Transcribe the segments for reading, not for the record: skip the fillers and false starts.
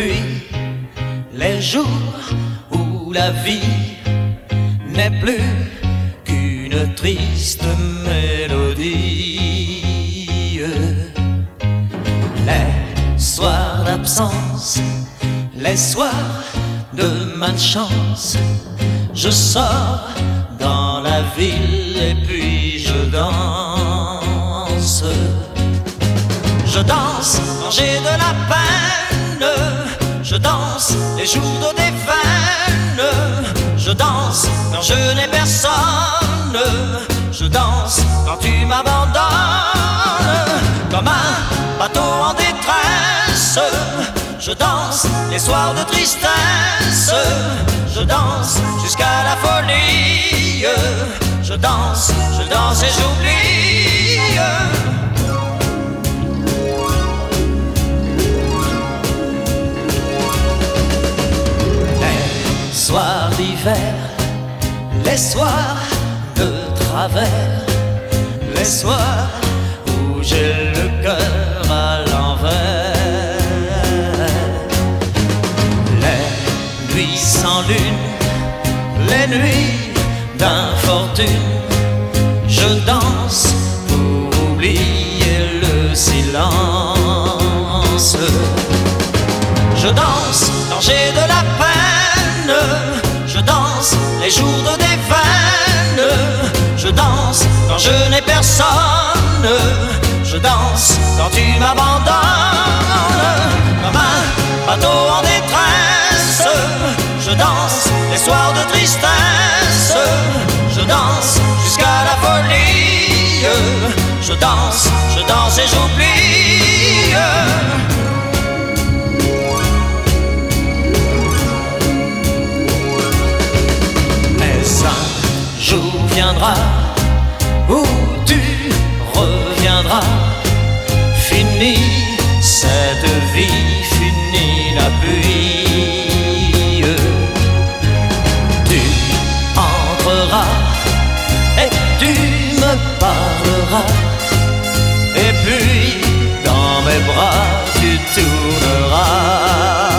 nuits, les jours où la vie n'est plus qu'une triste mélodie. Les soirs d'absence, les soirs de malchance, je sors dans la ville et puis je danse. Je danse quand j'ai de la peine, je danse les jours de déveine, je danse quand je n'ai personne, je danse quand tu m'abandonnes. Comme un bateau en détresse, je danse les soirs de tristesse, je danse jusqu'à la folie, je danse et j'oublie. Les soirs d'hiver, les soirs de travers, les soirs où j'ai le cœur à l'envers, les nuits sans lune, les nuits d'infortune, je danse pour oublier le silence. Je danse quand j'ai de la peine, je danse les jours de déveine, je danse quand je n'ai personne, je danse quand tu m'abandonnes. Comme un bateau en détresse, je danse les soirs de tristesse, je danse jusqu'à la folie, je danse et j'oublie. Mais un jour viendra où tu reviendras, fini cette vie, fini la pluie. Tu entreras et tu me parleras, et puis dans mes bras tu tourneras.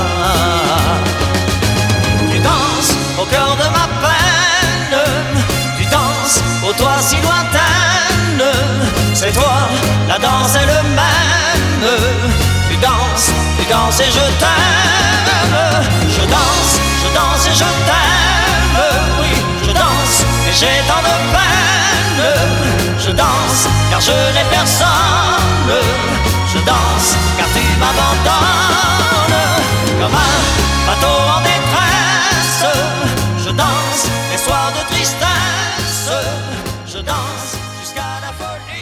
Tu danses au cœur de ma peine, tu danses aux toits si lointaines, c'est toi, la danse est le même. Tu danses et je t'aime, je danse et je t'aime, oui, je danse et j'ai tant de peine, je danse car je n'ai personne, je danse car tu m'abandonnes. Comme un bateau en détresse, je danse les soirs de tristesse, je danse jusqu'à la folie.